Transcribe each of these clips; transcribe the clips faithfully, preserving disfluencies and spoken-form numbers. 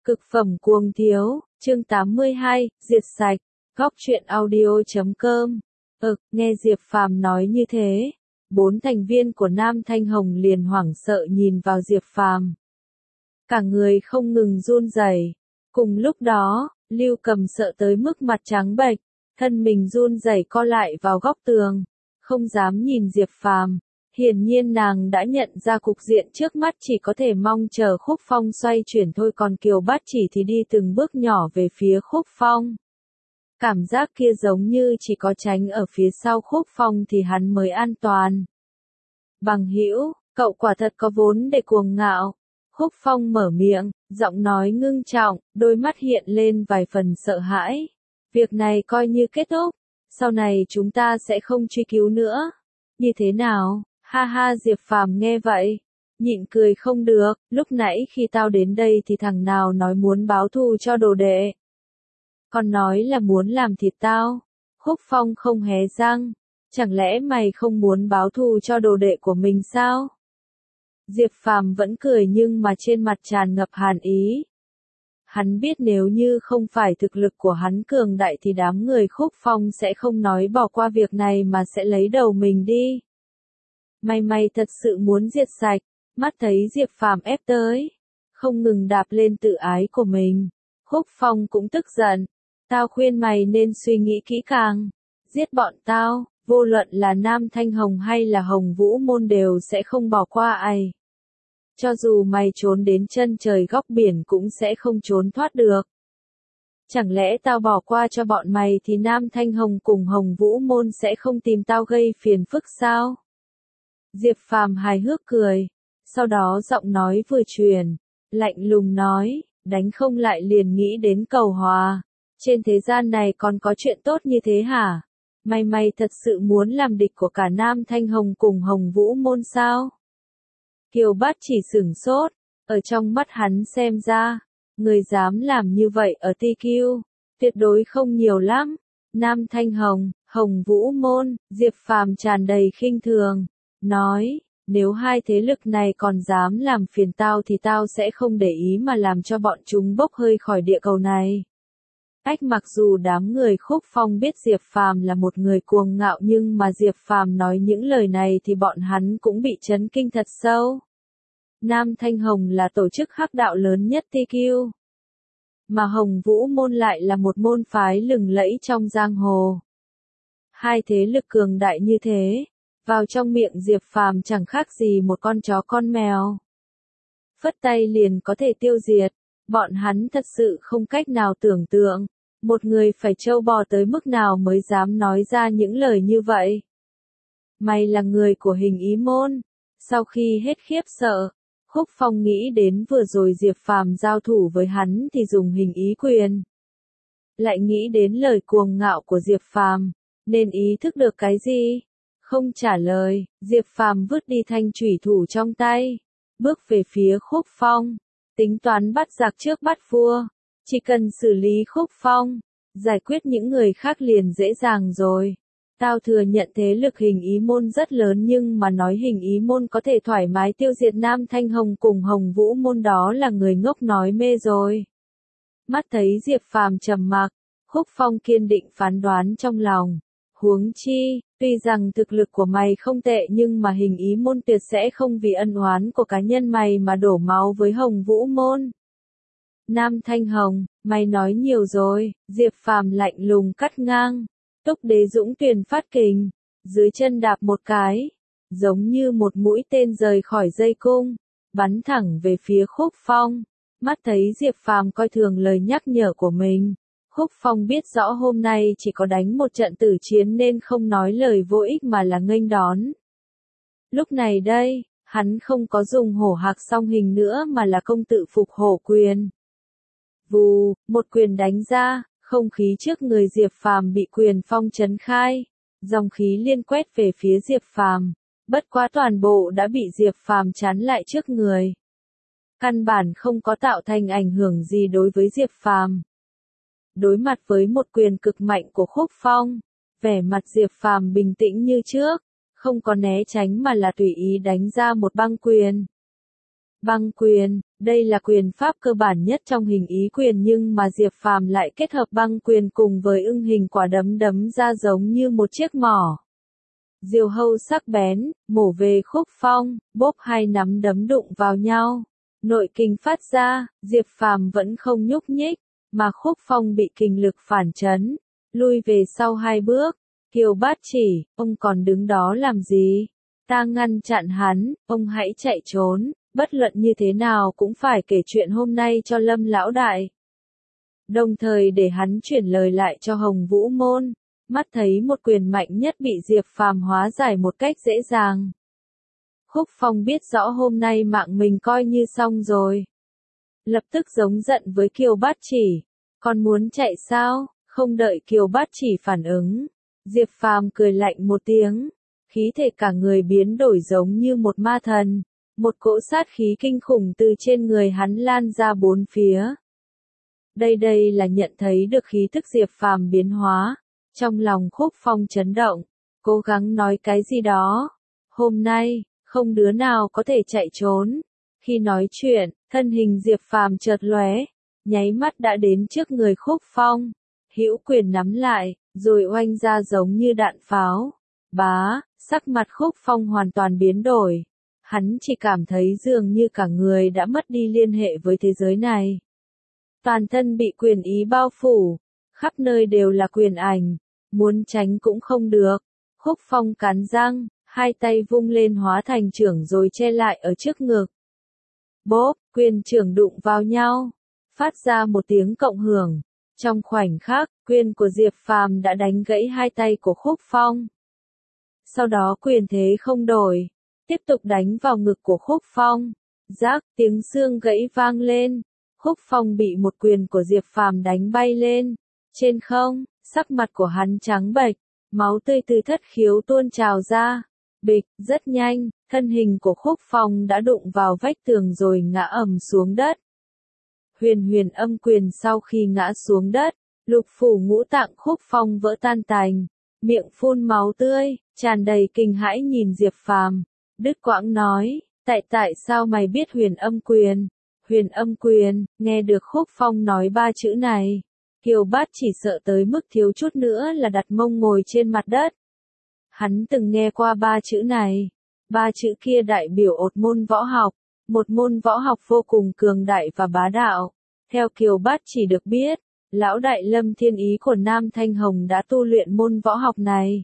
Cực phẩm cuồng thiếu, chương tám mươi hai, diệt sạch, góc truyện audio.com. Ực, nghe Diệp Phàm nói như thế, bốn thành viên của Nam Thanh Hồng liền hoảng sợ nhìn vào Diệp Phàm. Cả người không ngừng run rẩy. Cùng lúc đó, Lưu Cầm sợ tới mức mặt trắng bệch, thân mình run rẩy co lại vào góc tường, không dám nhìn Diệp Phàm. Hiển nhiên nàng đã nhận ra cục diện trước mắt chỉ có thể mong chờ Khúc Phong xoay chuyển thôi, còn Kiều Bát Chỉ thì đi từng bước nhỏ về phía Khúc Phong. Cảm giác kia giống như chỉ có tránh ở phía sau Khúc Phong thì hắn mới an toàn. Bằng hữu, cậu quả thật có vốn để cuồng ngạo. Khúc Phong mở miệng, giọng nói ngưng trọng, đôi mắt hiện lên vài phần sợ hãi. Việc này coi như kết thúc, sau này chúng ta sẽ không truy cứu nữa. Như thế nào? Ha ha, Diệp Phàm nghe vậy, nhịn cười không được, lúc nãy khi tao đến đây thì thằng nào nói muốn báo thù cho đồ đệ. Còn nói là muốn làm thịt tao. Khúc Phong không hé răng, chẳng lẽ mày không muốn báo thù cho đồ đệ của mình sao? Diệp Phàm vẫn cười nhưng mà trên mặt tràn ngập hàn ý. Hắn biết nếu như không phải thực lực của hắn cường đại thì đám người Khúc Phong sẽ không nói bỏ qua việc này mà sẽ lấy đầu mình đi. Mày mày thật sự muốn diệt sạch, mắt thấy Diệp Phàm ép tới, không ngừng đạp lên tự ái của mình. Khúc Phong cũng tức giận, tao khuyên mày nên suy nghĩ kỹ càng, giết bọn tao, vô luận là Nam Thanh Hồng hay là Hồng Vũ Môn đều sẽ không bỏ qua ai. Cho dù mày trốn đến chân trời góc biển cũng sẽ không trốn thoát được. Chẳng lẽ tao bỏ qua cho bọn mày thì Nam Thanh Hồng cùng Hồng Vũ Môn sẽ không tìm tao gây phiền phức sao? Diệp Phàm hài hước cười, sau đó giọng nói vừa truyền, lạnh lùng nói, đánh không lại liền nghĩ đến cầu hòa. Trên thế gian này còn có chuyện tốt như thế hả? Mày mày thật sự muốn làm địch của cả Nam Thanh Hồng cùng Hồng Vũ Môn sao? Kiều Bát Chỉ sửng sốt, ở trong mắt hắn xem ra, người dám làm như vậy ở tê quy, tuyệt đối không nhiều lắm. Nam Thanh Hồng, Hồng Vũ Môn, Diệp Phàm tràn đầy khinh thường, nói, nếu hai thế lực này còn dám làm phiền tao thì tao sẽ không để ý mà làm cho bọn chúng bốc hơi khỏi địa cầu này. Ách, mặc dù đám người Khúc Phong biết Diệp Phàm là một người cuồng ngạo nhưng mà Diệp Phàm nói những lời này thì bọn hắn cũng bị chấn kinh thật sâu. Nam Thanh Hồng là tổ chức hắc đạo lớn nhất tê quy, mà Hồng Vũ Môn lại là một môn phái lừng lẫy trong giang hồ. Hai thế lực cường đại như thế, vào trong miệng Diệp Phàm chẳng khác gì một con chó con mèo. Phất tay liền có thể tiêu diệt, bọn hắn thật sự không cách nào tưởng tượng, một người phải trâu bò tới mức nào mới dám nói ra những lời như vậy. Mày là người của Hình Ý Môn. Sau khi hết khiếp sợ, Khúc Phong nghĩ đến vừa rồi Diệp Phàm giao thủ với hắn thì dùng hình ý quyền. Lại nghĩ đến lời cuồng ngạo của Diệp Phàm, nên ý thức được cái gì? Không trả lời, Diệp Phàm vứt đi thanh chủy thủ trong tay, bước về phía Khúc Phong, tính toán bắt giặc trước bắt vua, chỉ cần xử lý Khúc Phong, giải quyết những người khác liền dễ dàng rồi. Tao thừa nhận thế lực Hình Ý Môn rất lớn nhưng mà nói Hình Ý Môn có thể thoải mái tiêu diệt Nam Thanh Hồng cùng Hồng Vũ Môn đó là người ngốc nói mê rồi. Mắt thấy Diệp Phàm trầm mặc, Khúc Phong kiên định phán đoán trong lòng. Huống chi, tuy rằng thực lực của mày không tệ nhưng mà Hình Ý Môn tuyệt sẽ không vì ân oán của cá nhân mày mà đổ máu với Hồng Vũ Môn. Nam Thanh Hồng, mày nói nhiều rồi, Diệp Phàm lạnh lùng cắt ngang. Túc Đế Dũng Tuyền phát kình, dưới chân đạp một cái, giống như một mũi tên rời khỏi dây cung, bắn thẳng về phía Khúc Phong. Mắt thấy Diệp Phàm coi thường lời nhắc nhở của mình, Khúc Phong biết rõ hôm nay chỉ có đánh một trận tử chiến nên không nói lời vô ích mà là nghênh đón. Lúc này đây, hắn không có dùng hổ hạc song hình nữa mà là công tự phục hổ quyền. Vù, một quyền đánh ra. Không khí trước người Diệp Phàm bị quyền phong chấn khai, dòng khí liên quét về phía Diệp Phàm, bất quá toàn bộ đã bị Diệp Phàm chắn lại trước người. Căn bản không có tạo thành ảnh hưởng gì đối với Diệp Phàm. Đối mặt với một quyền cực mạnh của Khúc Phong, vẻ mặt Diệp Phàm bình tĩnh như trước, không có né tránh mà là tùy ý đánh ra một băng quyền. Băng quyền, Đây là quyền pháp cơ bản nhất trong hình ý quyền nhưng mà Diệp Phàm lại kết hợp băng quyền cùng với ưng hình quả đấm đấm ra giống như một chiếc mỏ. Diều hâu sắc bén, mổ về khúc phong, bốp hai nắm đấm đụng vào nhau. Nội kình phát ra, Diệp Phàm vẫn không nhúc nhích, mà khúc phong bị kình lực phản chấn, lui về sau hai bước. Kiều Bát Chỉ, ông còn đứng đó làm gì? Ta ngăn chặn hắn, ông hãy chạy trốn, bất luận như thế nào cũng phải kể chuyện hôm nay cho Lâm lão đại. Đồng thời để hắn chuyển lời lại cho Hồng Vũ Môn, mắt thấy một quyền mạnh nhất bị Diệp Phàm hóa giải một cách dễ dàng. Khúc Phong biết rõ hôm nay mạng mình coi như xong rồi. Lập tức giống giận với Kiều Bát Chỉ, còn muốn chạy sao? Không đợi Kiều Bát Chỉ phản ứng, Diệp Phàm cười lạnh một tiếng, khí thể cả người biến đổi giống như một ma thần, một cỗ sát khí kinh khủng từ trên người hắn lan ra bốn phía. Đây đây là nhận thấy được khí thức Diệp Phàm biến hóa, trong lòng Khúc Phong chấn động, cố gắng nói cái gì đó. Hôm nay, không đứa nào có thể chạy trốn. Khi nói chuyện, thân hình Diệp Phàm chợt lóe, nháy mắt đã đến trước người Khúc Phong, hữu quyền nắm lại, rồi oanh ra giống như đạn pháo. Bá, sắc mặt Khúc Phong hoàn toàn biến đổi. Hắn chỉ cảm thấy dường như cả người đã mất đi liên hệ với thế giới này. Toàn thân bị quyền ý bao phủ, khắp nơi đều là quyền ảnh, muốn tránh cũng không được. Khúc Phong cắn răng, hai tay vung lên hóa thành chưởng rồi che lại ở trước ngực. Bốp, quyền chưởng đụng vào nhau, phát ra một tiếng cộng hưởng. Trong khoảnh khắc, quyền của Diệp Phàm đã đánh gãy hai tay của Khúc Phong. Sau đó quyền thế không đổi, tiếp tục đánh vào ngực của Khúc Phong. Rác, tiếng xương gãy vang lên. Khúc Phong bị một quyền của Diệp Phàm đánh bay lên. Trên không, sắc mặt của hắn trắng bệch, máu tươi từ thất khiếu tuôn trào ra. Bịch, rất nhanh, thân hình của Khúc Phong đã đụng vào vách tường rồi ngã ầm xuống đất. Huyền huyền âm quyền sau khi ngã xuống đất, lục phủ ngũ tạng Khúc Phong vỡ tan tành, miệng phun máu tươi, tràn đầy kinh hãi nhìn Diệp Phàm, đứt quãng nói, tại tại sao mày biết huyền âm quyền? Huyền âm quyền, nghe được Khúc Phong nói ba chữ này, Kiều Bát chỉ sợ tới mức thiếu chút nữa là đặt mông ngồi trên mặt đất. Hắn từng nghe qua ba chữ này, ba chữ kia đại biểu một môn võ học, một môn võ học vô cùng cường đại và bá đạo. Theo Kiều Bát chỉ được biết, lão đại Lâm Thiên Ý của Nam Thanh Hồng đã tu luyện môn võ học này.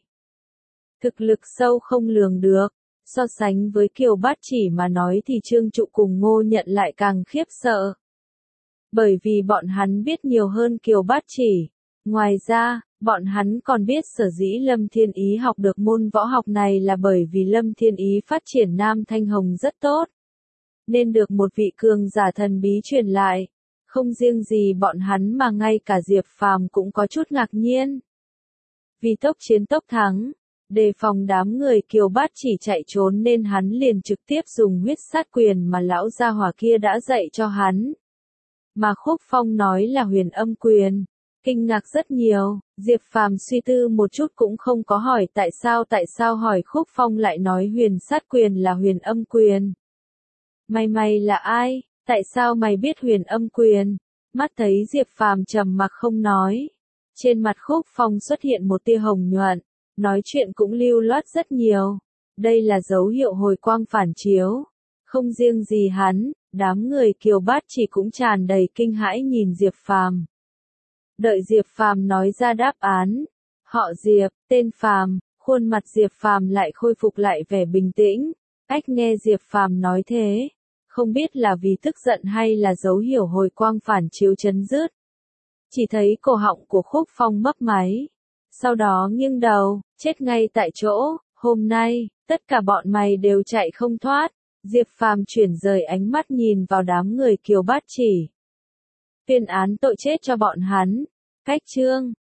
Thực lực sâu không lường được, so sánh với Kiều Bát chỉ mà nói thì Trương Trụ cùng Ngô Nhận lại càng khiếp sợ. Bởi vì bọn hắn biết nhiều hơn Kiều Bát chỉ. Ngoài ra, bọn hắn còn biết sở dĩ Lâm Thiên Ý học được môn võ học này là bởi vì Lâm Thiên Ý phát triển Nam Thanh Hồng rất tốt, nên được một vị cường giả thần bí truyền lại. Không riêng gì bọn hắn mà ngay cả Diệp Phàm cũng có chút ngạc nhiên. Vì tốc chiến tốc thắng, đề phòng đám người Kiều Bát chỉ chạy trốn nên hắn liền trực tiếp dùng huyết sát quyền mà lão gia hỏa kia đã dạy cho hắn. Mà Khúc Phong nói là huyền âm quyền. Kinh ngạc rất nhiều, Diệp Phàm suy tư một chút cũng không có hỏi tại sao tại sao hỏi Khúc Phong lại nói huyền sát quyền là huyền âm quyền. Mày mày là ai, tại sao mày biết huyền âm quyền? Mắt thấy Diệp Phàm trầm mặc không nói. Trên mặt Khúc Phong xuất hiện một tia hồng nhuận, nói chuyện cũng lưu loát rất nhiều. Đây là dấu hiệu hồi quang phản chiếu. Không riêng gì hắn, đám người Kiều Bát chỉ cũng tràn đầy kinh hãi nhìn Diệp Phàm. Đợi Diệp Phàm nói ra đáp án, họ Diệp, tên Phàm, khuôn mặt Diệp Phàm lại khôi phục lại vẻ bình tĩnh. Ách nghe Diệp Phàm nói thế, không biết là vì tức giận hay là dấu hiệu hồi quang phản chiếu chấn dứt. Chỉ thấy cổ họng của Khúc Phong mấp máy, sau đó nghiêng đầu, chết ngay tại chỗ. Hôm nay, tất cả bọn mày đều chạy không thoát. Diệp Phàm chuyển rời ánh mắt nhìn vào đám người Kiều Bát chỉ. Tuyên án tội chết cho bọn hắn. Cách chương